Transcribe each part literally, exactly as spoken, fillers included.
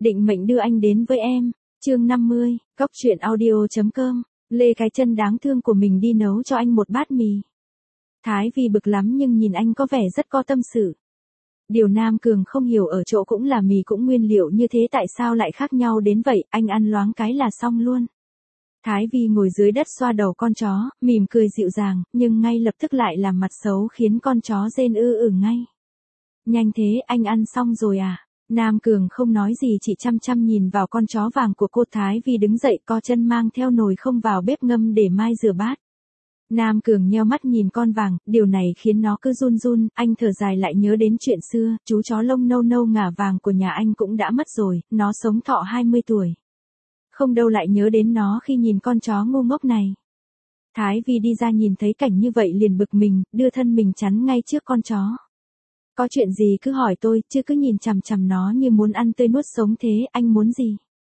Định mệnh đưa anh đến với em. Chương năm mươi, cốc truyện audio.com. Lê cái chân đáng thương của mình đi nấu cho anh một bát mì. Thái Vi bực lắm nhưng nhìn anh có vẻ rất có tâm sự. Điều Nam Cường không hiểu ở chỗ cũng là mì cũng nguyên liệu như thế tại sao lại khác nhau đến vậy, anh ăn loáng cái là xong luôn. Thái Vi ngồi dưới đất xoa đầu con chó, mỉm cười dịu dàng, nhưng ngay lập tức lại làm mặt xấu khiến con chó rên ư ử ngay. Nhanh thế, anh ăn xong rồi à? Nam Cường không nói gì chỉ chăm chăm nhìn vào con chó vàng của cô. Thái Vi đứng dậy co chân mang theo nồi không vào bếp ngâm để mai rửa bát. Nam Cường nheo mắt nhìn con vàng, điều này khiến nó cứ run run, anh thở dài lại nhớ đến chuyện xưa, chú chó lông nâu nâu ngả vàng của nhà anh cũng đã mất rồi, nó sống thọ hai mươi tuổi. Không đâu lại nhớ đến nó khi nhìn con chó ngu ngốc này. Thái Vi đi ra nhìn thấy cảnh như vậy liền bực mình, đưa thân mình chắn ngay trước con chó. Có chuyện gì cứ hỏi tôi, chứ cứ nhìn chằm chằm nó như muốn ăn tươi nuốt sống thế, anh muốn gì?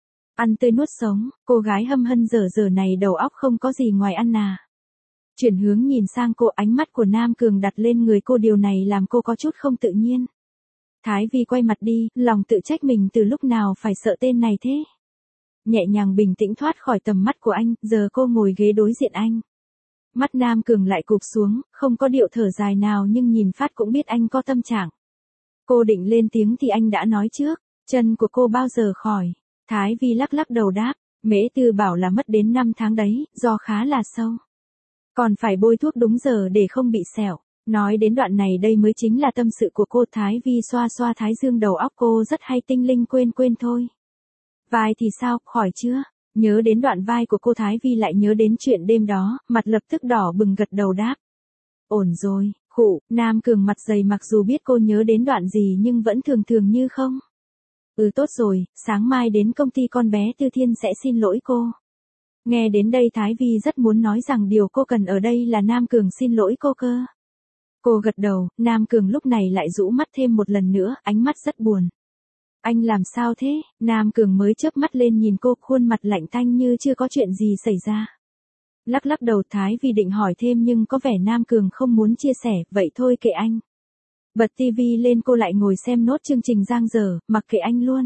Ăn tươi nuốt sống, cô gái hâm hân dở dở này đầu óc không có gì ngoài ăn à. Chuyển hướng nhìn sang cô, ánh mắt của Nam Cường đặt lên người cô, điều này làm cô có chút không tự nhiên. Thái Vi quay mặt đi, lòng tự trách mình từ lúc nào phải sợ tên này thế. Nhẹ nhàng bình tĩnh thoát khỏi tầm mắt của anh, giờ cô ngồi ghế đối diện anh. Mắt Nam Cường lại cụp xuống, không có điệu thở dài nào nhưng nhìn phát cũng biết anh có tâm trạng. Cô định lên tiếng thì anh đã nói trước, chân của cô bao giờ khỏi? Thái Vi lắc lắc đầu đáp, Mễ Tư bảo là mất đến năm tháng đấy, do khá là sâu. Còn phải bôi thuốc đúng giờ để không bị sẹo. Nói đến đoạn này đây mới chính là tâm sự của cô. Thái Vi xoa xoa thái dương, đầu óc cô rất hay tinh linh quên quên thôi. Vai thì sao, khỏi chưa? Nhớ đến đoạn vai của cô, Thái Vi lại nhớ đến chuyện đêm đó, mặt lập tức đỏ bừng gật đầu đáp. Ổn rồi, khụ. Nam Cường mặt dày mặc dù biết cô nhớ đến đoạn gì nhưng vẫn thường thường như không. Ừ tốt rồi, sáng mai đến công ty con bé Tư Thiên sẽ xin lỗi cô. Nghe đến đây Thái Vi rất muốn nói rằng điều cô cần ở đây là Nam Cường xin lỗi cô cơ. Cô gật đầu, Nam Cường lúc này lại rũ mắt thêm một lần nữa, ánh mắt rất buồn. Anh làm sao thế? Nam Cường mới chớp mắt lên nhìn cô, khuôn mặt lạnh tanh như chưa có chuyện gì xảy ra. Lắc lắc đầu, Thái Vi định hỏi thêm nhưng có vẻ Nam Cường không muốn chia sẻ, vậy thôi kệ anh. Bật tivi lên, cô lại ngồi xem nốt chương trình giang dở, mặc kệ anh luôn.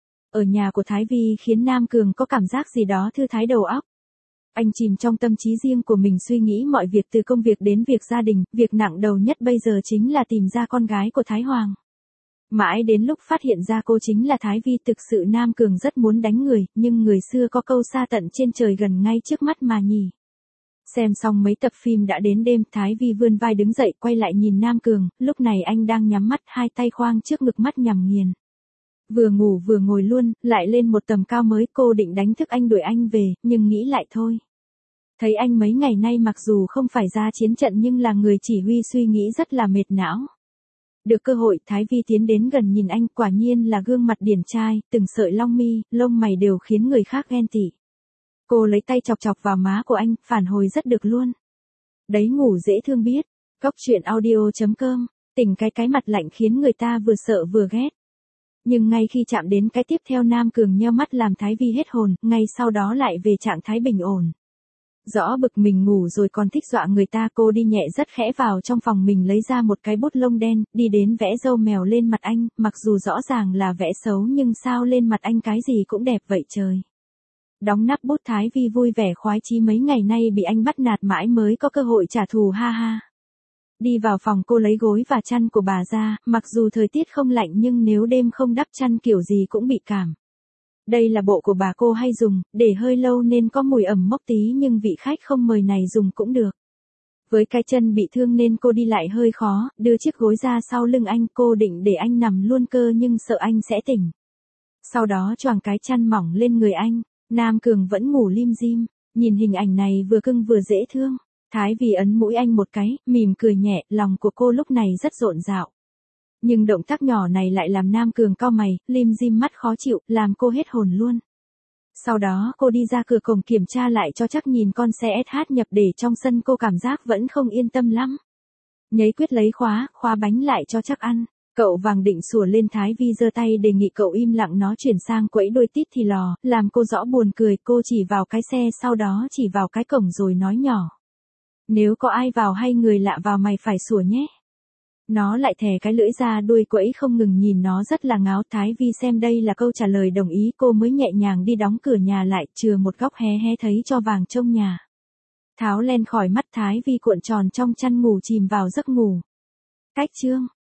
Ở nhà của Thái Vi khiến Nam Cường có cảm giác gì đó thư thái đầu óc. Anh chìm trong tâm trí riêng của mình suy nghĩ mọi việc từ công việc đến việc gia đình, việc nặng đầu nhất bây giờ chính là tìm ra con gái của Thái Hoàng. Mãi đến lúc phát hiện ra cô chính là Thái Vi, thực sự Nam Cường rất muốn đánh người, nhưng người xưa có câu xa tận trên trời gần ngay trước mắt mà nhỉ. Xem xong mấy tập phim đã đến đêm, Thái Vi vươn vai đứng dậy quay lại nhìn Nam Cường, lúc này anh đang nhắm mắt, hai tay khoang trước ngực, mắt nhắm nghiền. Vừa ngủ vừa ngồi luôn, lại lên một tầm cao mới, cô định đánh thức anh đuổi anh về, nhưng nghĩ lại thôi. Thấy anh mấy ngày nay mặc dù không phải ra chiến trận nhưng là người chỉ huy, suy nghĩ rất là mệt não. Được cơ hội, Thái Vi tiến đến gần nhìn anh, quả nhiên là gương mặt điển trai, từng sợi lông mi, lông mày đều khiến người khác ghen tị. Cô lấy tay chọc chọc vào má của anh, phản hồi rất được luôn. Đấy, ngủ dễ thương biết. Cốc truyện audio.com. Tỉnh cái cái mặt lạnh khiến người ta vừa sợ vừa ghét. Nhưng ngay khi chạm đến cái tiếp theo, Nam Cường nheo mắt làm Thái Vi hết hồn, ngay sau đó lại về trạng thái bình ổn. Rõ bực mình ngủ rồi còn thích dọa người ta, cô đi nhẹ rất khẽ vào trong phòng mình, lấy ra một cái bút lông đen, đi đến vẽ râu mèo lên mặt anh, mặc dù rõ ràng là vẽ xấu nhưng sao lên mặt anh cái gì cũng đẹp vậy trời. Đóng nắp bút, Thái Vi vui vẻ khoái chí, mấy ngày nay bị anh bắt nạt mãi mới có cơ hội trả thù, ha ha. Đi vào phòng, cô lấy gối và chăn của bà ra, mặc dù thời tiết không lạnh nhưng nếu đêm không đắp chăn kiểu gì cũng bị cảm. Đây là bộ của bà cô hay dùng, để hơi lâu nên có mùi ẩm mốc tí nhưng vị khách không mời này dùng cũng được. Với cái chân bị thương nên cô đi lại hơi khó, đưa chiếc gối ra sau lưng anh, cô định để anh nằm luôn cơ nhưng sợ anh sẽ tỉnh. Sau đó choàng cái chăn mỏng lên người anh, Nam Cường vẫn ngủ lim dim, nhìn hình ảnh này vừa cưng vừa dễ thương. Thái Vi ấn mũi anh một cái, mỉm cười nhẹ, lòng của cô lúc này rất rộn rạo. Nhưng động tác nhỏ này lại làm Nam Cường cau mày, lim dim mắt khó chịu, làm cô hết hồn luôn. Sau đó cô đi ra cửa cổng kiểm tra lại cho chắc, nhìn con xe ét hát nhập để trong sân, cô cảm giác vẫn không yên tâm lắm. Nhấy quyết lấy khóa, khóa bánh lại cho chắc ăn. Cậu Vàng định sủa lên, Thái Vi giơ tay đề nghị cậu im lặng, nó chuyển sang quẫy đôi tít thì lò, làm cô rõ buồn cười. Cô chỉ vào cái xe, sau đó chỉ vào cái cổng rồi nói nhỏ. Nếu có ai vào hay người lạ vào mày phải sủa nhé. Nó lại thè cái lưỡi ra đuôi quẫy không ngừng nhìn nó rất là ngáo. Thái Vi xem đây là câu trả lời đồng ý, cô mới nhẹ nhàng đi đóng cửa nhà lại, chừa một góc hé hé thấy cho vàng trông nhà. Tháo len khỏi mắt Thái Vi cuộn tròn trong chăn ngủ chìm vào giấc ngủ. Cách chương